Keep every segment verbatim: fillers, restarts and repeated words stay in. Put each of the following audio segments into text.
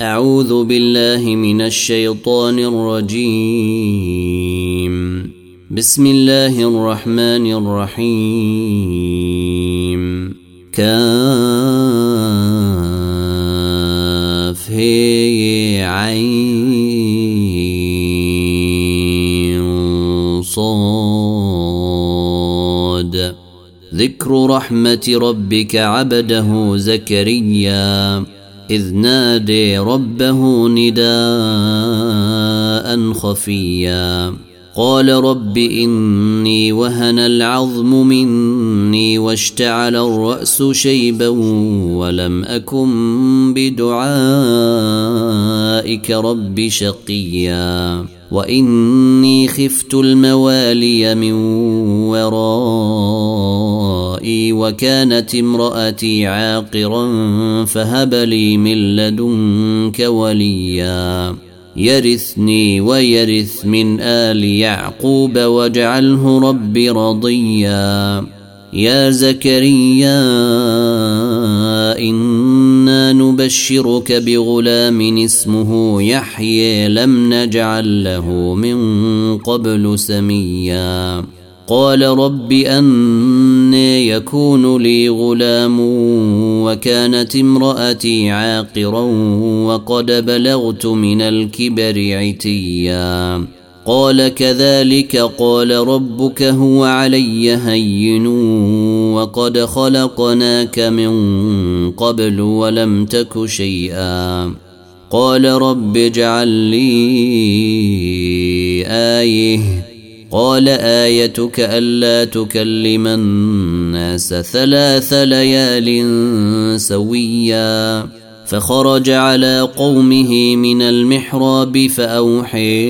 أعوذ بالله من الشيطان الرجيم. بسم الله الرحمن الرحيم. كاف هي عين صاد. ذكر رحمة ربك عبده زكريا إذ نادي ربه نداء خفيا قال رب إني وهن العظم مني واشتعل الرأس شيبا ولم أكن بدعائك رب شقيا وإني خفت الموالي من ورائي وكانت امرأتي عاقرا فهب لي من لدنك وليا يرثني ويرث من آل يعقوب واجعله رب رضيا. يا زكريا إنا نبشرك بغلام اسمه يحيى لم نجعل له من قبل سميا قال رب أنى يكون لي غلام وكانت امرأتي عاقرا وقد بلغت من الكبر عتيا قال كذلك قال ربك هو علي هين وقد خلقناك من قبل ولم تك شيئا قال رب اجعل لي آية قال آيتك ألا تكلم الناس ثلاث ليال سويا فخرج على قومه من المحراب فأوحي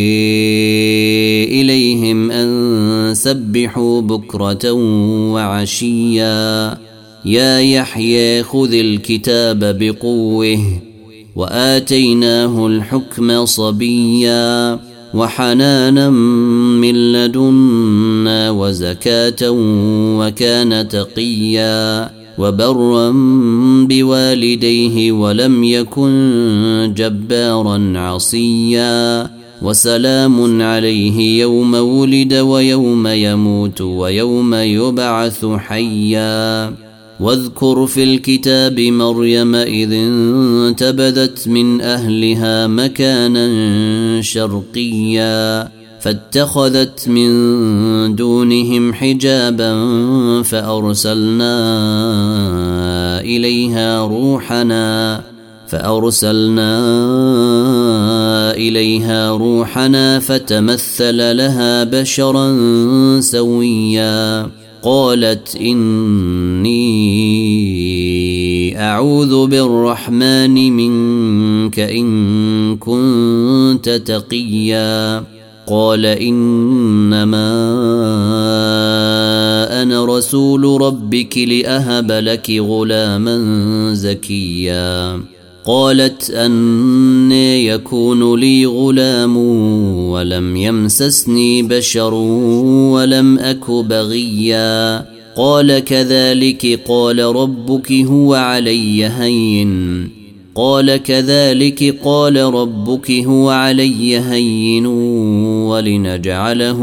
إليهم أن سبحوا بكرة وعشيا يا يحيى خذ الكتاب بقوه وآتيناه الحكم صبيا وحنانا من لدنا وزكاة وكان تقيا وبرا بوالديه ولم يكن جبارا عصيا وسلام عليه يوم ولد ويوم يموت ويوم يبعث حيا واذكر في الكتاب مريم إذ انتبذت من أهلها مكانا شرقيا فاتخذت من دونهم حجابا فأرسلنا إليها روحنا فأرسلنا إليها روحنا فتمثل لها بشرا سويا قالت إني أعوذ بالرحمن منك إن كنت تقيا قال إنما أنا رسول ربك لأهب لك غلاما زكيا قالت أنى يكون لي غلام ولم يمسسني بشر ولم أك بغيا قال كذلك قال ربك هو علي هين قال كذلك قال ربك هو علي هين ولنجعله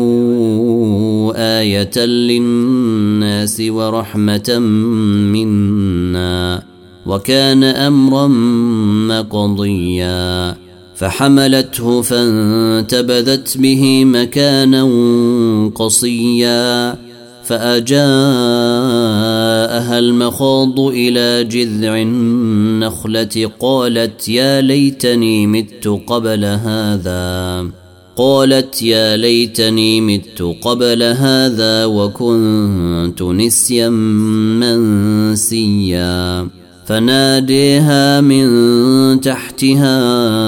آية للناس ورحمة منا وكان أمرا مقضيا فحملته فانتبذت به مكانا قصيا فأجاءها المخاض إلى جذع النخلة قالت يا ليتني مت قبل هذا قالت يا ليتني مت قبل هذا وكنت نسيا منسيا فناديها من تحتها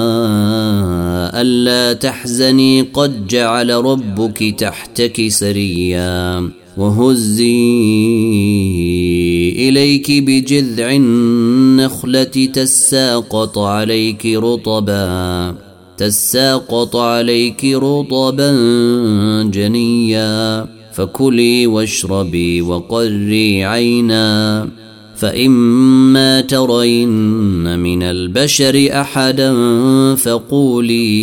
ألا تحزني قد جعل ربك تحتك سريا وهزي إليك بجذع النخلة تساقط عليك رطبا تساقط عليك رطبا جنيا فكلي واشربي وقري عينا فإما ترين من البشر أحدا فقولي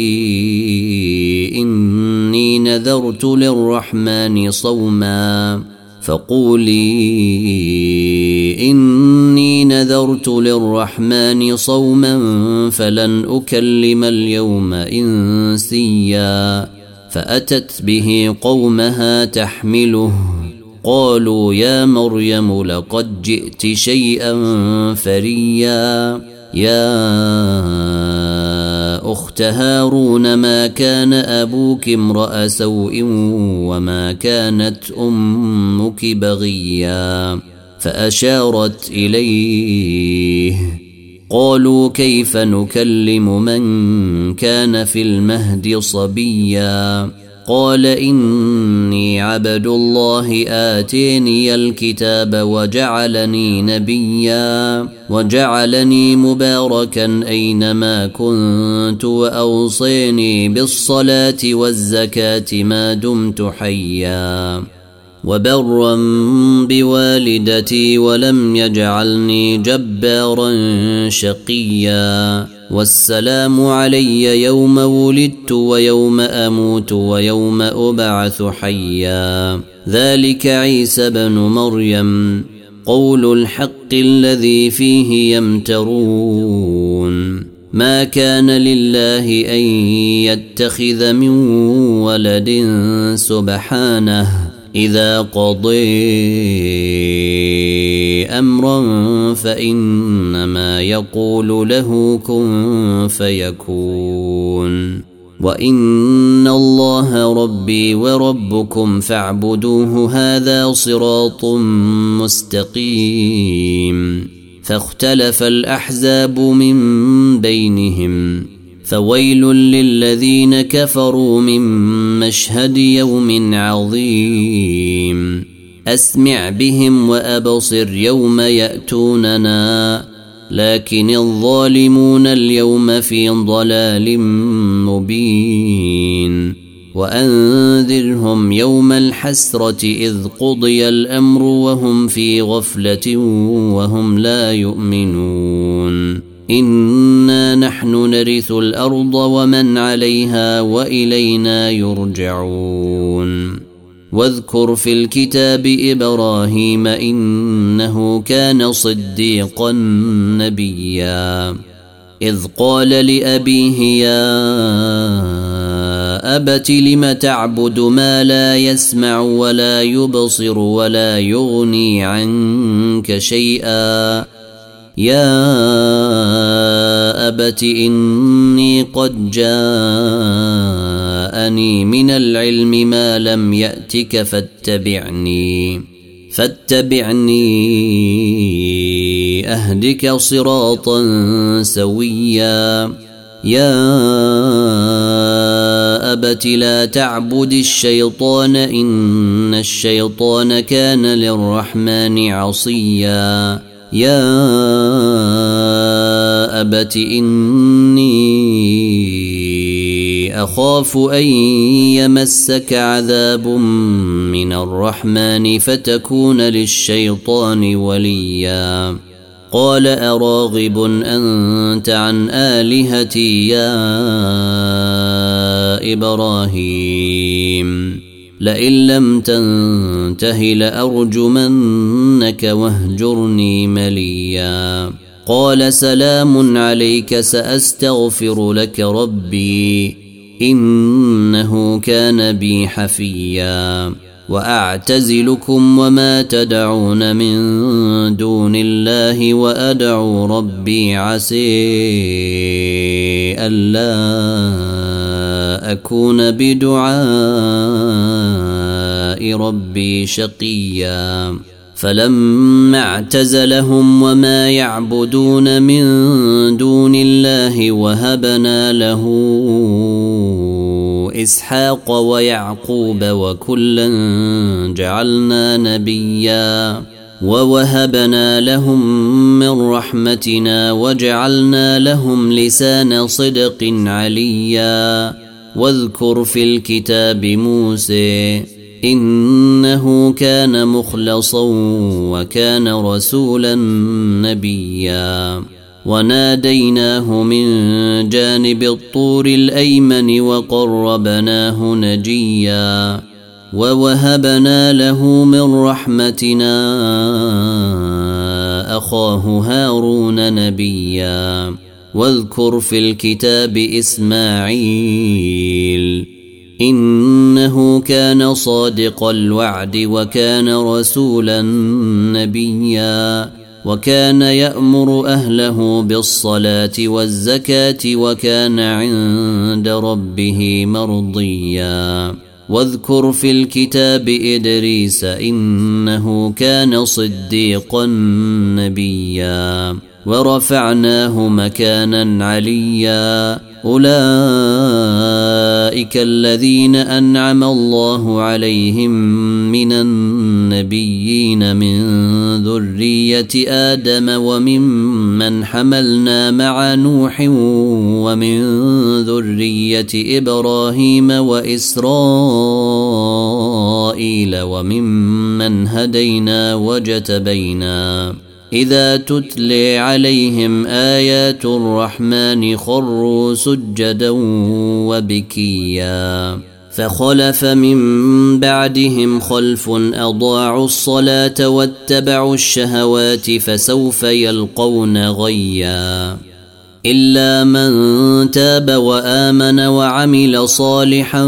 إني نذرت للرحمن صوما فقولي إني نذرت للرحمن صوما فلن أكلم اليوم إنسيا فأتت به قومها تحمله قالوا يا مريم لقد جئت شيئا فريا يا أخت هارون ما كان أبوك امرأ سوء وما كانت أمك بغيا فأشارت إليه قالوا كيف نكلم من كان في المهد صبيا قال إني عبد الله آتيني الكتاب وجعلني نبيا وجعلني مباركا أينما كنت وأوصيني بالصلاة والزكاة ما دمت حيا وبرا بوالدتي ولم يجعلني جبارا شقيا والسلام علي يوم ولدت ويوم أموت ويوم أبعث حيا ذلك عيسى بن مريم قول الحق الذي فيه يمترون ما كان لله أن يتخذ من ولد سبحانه إذا قضي أمرا فإنما يقول له كن فيكون وإن الله ربي وربكم فاعبدوه هذا صراط مستقيم فاختلف الأحزاب من بينهم فويل للذين كفروا من مشهد يوم عظيم أسمع بهم وأبصر يوم يأتوننا لكن الظالمون اليوم في ضلال مبين وأنذرهم يوم الحسرة إذ قضي الأمر وهم في غفلة وهم لا يؤمنون إنا نحن نرث الأرض ومن عليها وإلينا يرجعون واذكر في الكتاب إبراهيم إنه كان صديقا نبيا إذ قال لأبيه يا أبت لم تعبد ما لا يسمع ولا يبصر ولا يغني عنك شيئا يا أبت إني قد جاءني من العلم ما لم يأتك فاتبعني فاتبعني أهدك صراطا سويا يا أبت لا تعبد الشيطان إن الشيطان كان للرحمن عصيا يا أبت إني أخاف أن يمسك عذاب من الرحمن فتكون للشيطان وليا قال أراغب أنت عن آلهتي يا إبراهيم لئن لم تنته لأرجمنك واهجرني مليا قال سلام عليك سأستغفر لك ربي إنه كان بي حفيا وأعتزلكم وما تدعون من دون الله وأدعو ربي عسي ألا أكون بدعاء ربي شقيا فلما اعتزلهم وما يعبدون من دون الله وهبنا له إسحاق ويعقوب وكلا جعلنا نبيا ووهبنا لهم من رحمتنا وجعلنا لهم لسان صدق عليا واذكر في الكتاب موسى إنه كان مخلصا وكان رسولا نبيا وناديناه من جانب الطور الأيمن وقربناه نجيا ووهبنا له من رحمتنا أخاه هارون نبيا واذكر في الكتاب إسماعيل إنه كان صادق الوعد وكان رسولا نبيا وكان يأمر أهله بالصلاة والزكاة وكان عند ربه مرضيا واذكر في الكتاب إدريس إنه كان صديقا نبيا ورفعناه مكانا عليا أولئك الذين أنعم الله عليهم من النبيين من ذرية آدم وممن حملنا مع نوح ومن ذرية إبراهيم وإسرائيل وممن هدينا وجتبينا إذا تتلي عليهم آيات الرحمن خروا سجدا وبكيا فخلف من بعدهم خلف أضاعوا الصلاة واتبعوا الشهوات فسوف يلقون غيا إلا من تاب وآمن وعمل صالحا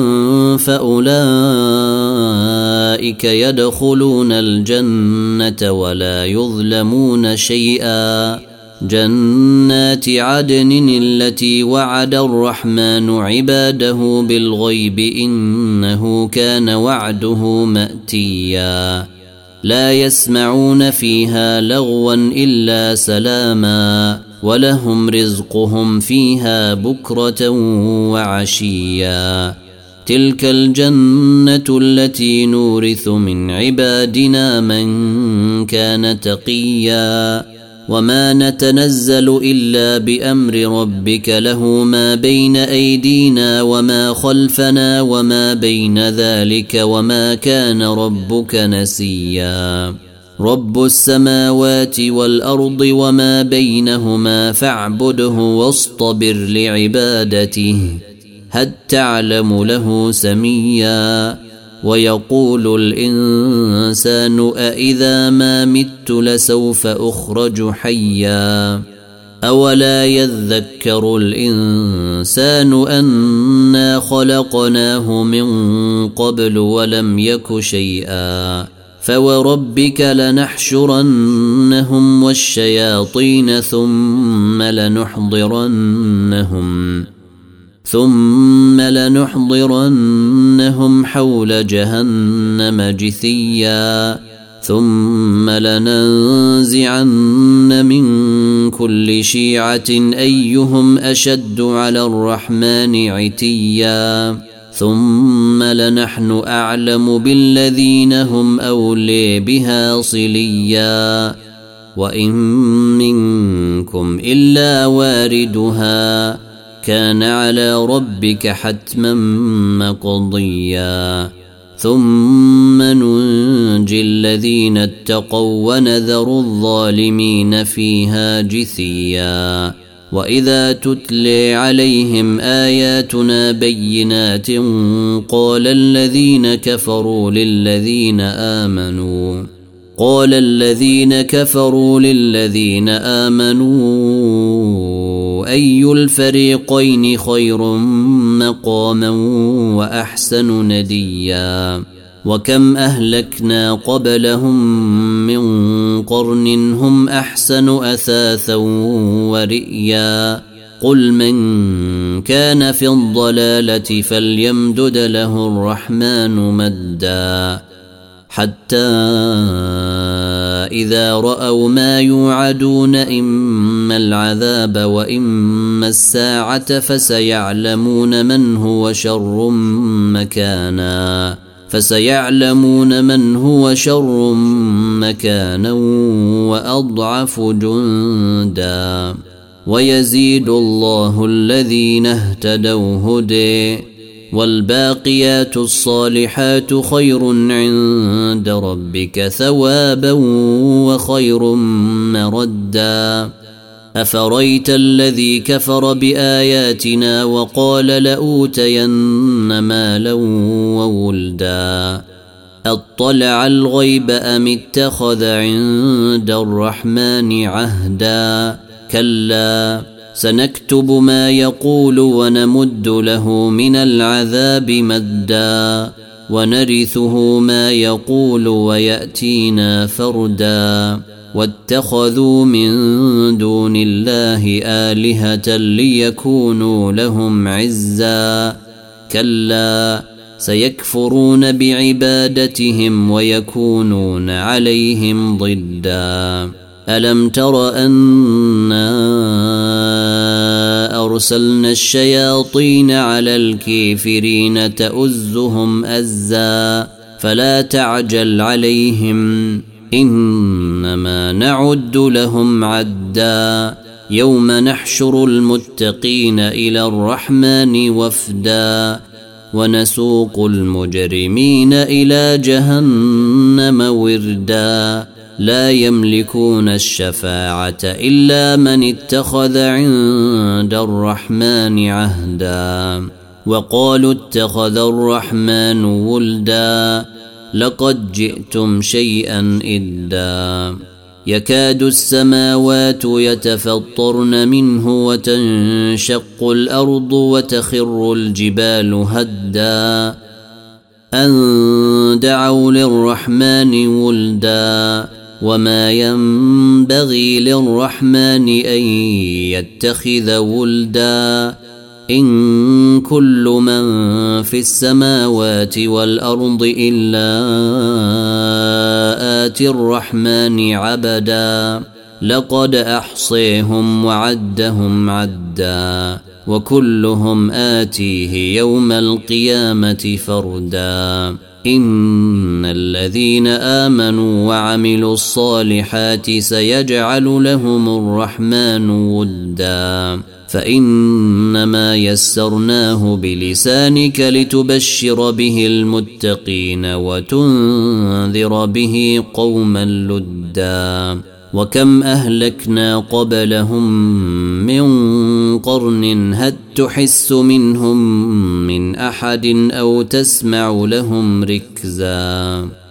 فأولئك يدخلون الجنة ولا يظلمون شيئا جنات عدن التي وعد الرحمن عباده بالغيب إنه كان وعده مأتيا لا يسمعون فيها لغوا إلا سلاما ولهم رزقهم فيها بكرة وعشيا تلك الجنة التي نورث من عبادنا من كان تقيا وما نتنزل إلا بأمر ربك له ما بين أيدينا وما خلفنا وما بين ذلك وما كان ربك نسيا رب السماوات والأرض وما بينهما فاعبده واصطبر لعبادته هل تعلم له سميا ويقول الإنسان أإذا ما مت لسوف أخرج حيا أولا يذكر الإنسان أنا خلقناه من قبل ولم يك شيئا فوربك لنحشرنهم والشياطين ثم لنحضرنهم ثم لنحضرنهم حول جهنم جثيا ثم لننزعن من كل شيعة أيهم أشد على الرحمن عتيا ثم لنحن أعلم بالذين هم أولي بها صليا وإن منكم إلا واردها كان على ربك حتما مقضيا ثم ننجي الذين اتقوا ونذر الظالمين فيها جثيا وإذا تتلي عليهم آياتنا بينات قال الذين كفروا للذين آمنوا قال الذين كفروا للذين آمنوا أي الفريقين خير مقاما وأحسن نديا وكم أهلكنا قبلهم من قرن هم أحسن أثاثا ورئيا قل من كان في الضلالة فليمدد له الرحمن مدا حتى إذا رأوا ما يوعدون إما العذاب وإما الساعة فسيعلمون من هو شر مكانا فسيعلمون من هو شر مكانا وأضعف جندا ويزيد الله الذين اهتدوا هدي والباقيات الصالحات خير عند ربك ثوابا وخير مردا أفريت الذي كفر بآياتنا وقال لأوتين مالا وولدا أطلع الغيب أم اتخذ عند الرحمن عهدا كلا سنكتب ما يقول ونمد له من العذاب مدا ونرثه ما يقول ويأتينا فردا واتخذوا من دون الله آلهة ليكونوا لهم عزا كلا سيكفرون بعبادتهم ويكونون عليهم ضدا ألم تر أنا أرسلنا الشياطين على الكافرين تؤزهم أزا فلا تعجل عليهم إنما نعد لهم عدا يوم نحشر المتقين إلى الرحمن وفدا ونسوق المجرمين إلى جهنم وردا لا يملكون الشفاعة إلا من اتخذ عند الرحمن عهدا وقالوا اتخذ الرحمن ولدا لقد جئتم شيئا إدا يكاد السماوات يتفطرن منه وتنشق الأرض وتخر الجبال هدا أن دعوا للرحمن ولدا وما ينبغي للرحمن أن يتخذ ولدا إن كل من في السماوات والأرض إلا آتي الرحمن عبدا لقد أحصيهم وعدهم عدا وكلهم آتيه يوم القيامة فردا إن الذين آمنوا وعملوا الصالحات سيجعل لهم الرحمن ودا فإنما يسرناه بلسانك لتبشر به المتقين وتنذر به قوما لدا وكم أهلكنا قبلهم من قرن هل تحس منهم من أحد أو تسمع لهم ركزا